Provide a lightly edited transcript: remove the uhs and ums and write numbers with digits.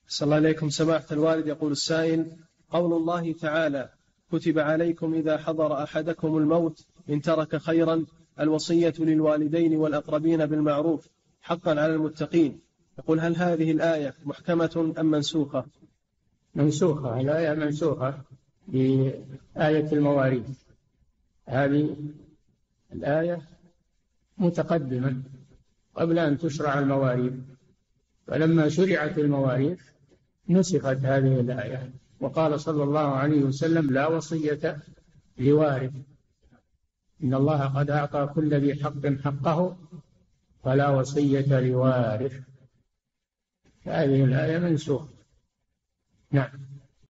صلى الله عليكم سماحة الوالد. يقول السائل: قول الله تعالى: كتب عليكم إذا حضر أحدكم الموت إن ترك خيرا الوصية للوالدين والأقربين بالمعروف حقا على المتقين. يقول: هل هذه الآية محكمة أم منسوخة؟ منسوخة، الآية منسوخة بآية المواريث. هذه الآية متقدمة قبل أن تشرع المواريث، فلما شرعت المواريث نسخت هذه الآية، وقال صلى الله عليه وسلم: لا وصية لوارث، إن الله قد أعطى كل ذي حق حقه فلا وصية لوارث. هذه الآية منسوخة. نعم.